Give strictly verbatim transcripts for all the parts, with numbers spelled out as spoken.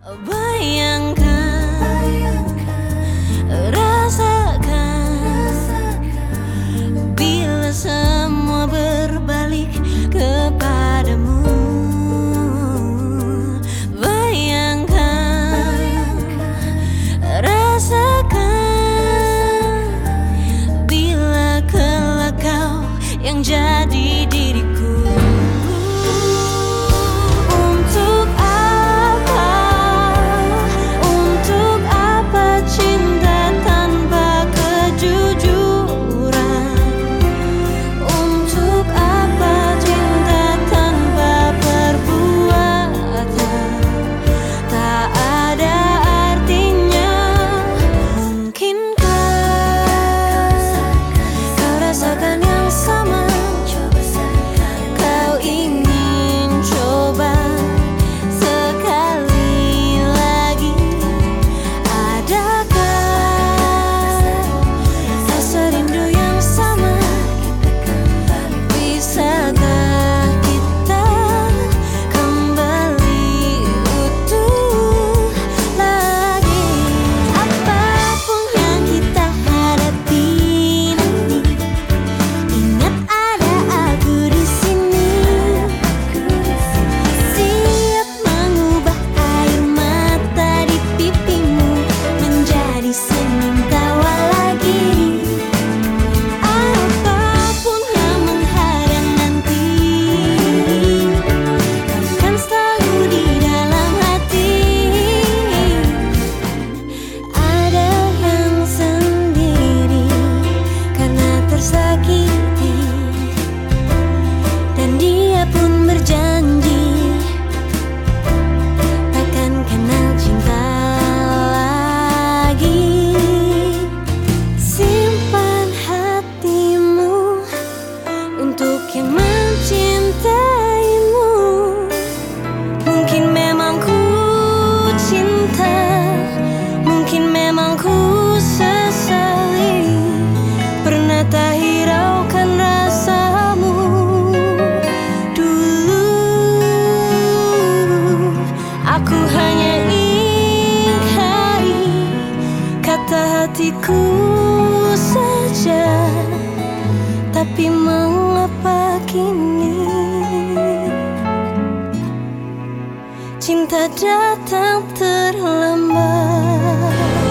Bayangkan, rasakan, bila semua berbalik kepadamu. Bayangkan, rasakan, bila kelak kau yang jadi diriku. Tak hiraukan rasamu dulu. Aku hanya ingkari kata hatiku saja, tapi mengapa kini cinta datang terlambat?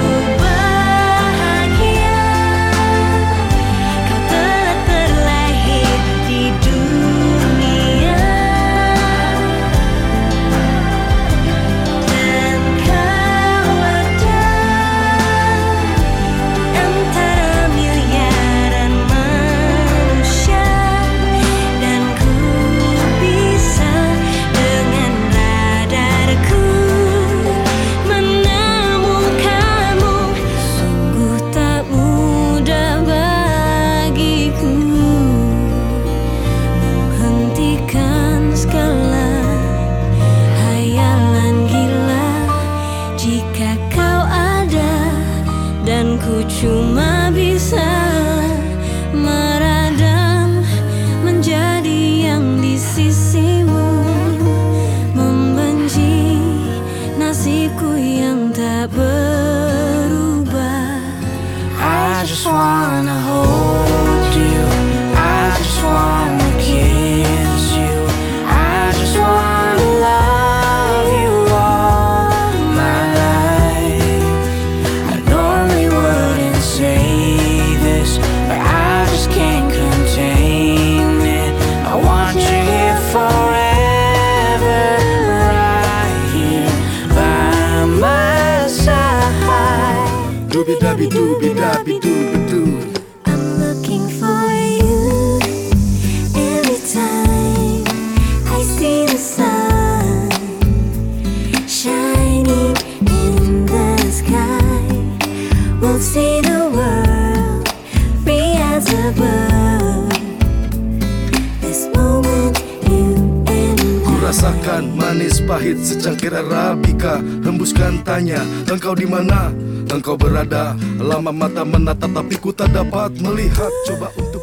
Jika kau ada dan ku cuma bisa meradang menjadi yang di sisimu, membenci nasibku yang tak berubah. I just wanna hold you, I just wanna kiss you, I just wanna love you all my life. I normally wouldn't say this, but I just can't contain it. I want you here forever, right here by my side. Dooby-dabby, dooby-dabby, dooby-doo. I'm looking for you every time I see the sun shining in the sky. We'll see the world free as a bird. This moment you and Ku rasakan manis pahit secangkir Arabica. Hembuskan tanya, engkau di mana? Engkau berada, lama mata menatap tapi ku tak dapat melihat. Coba untuk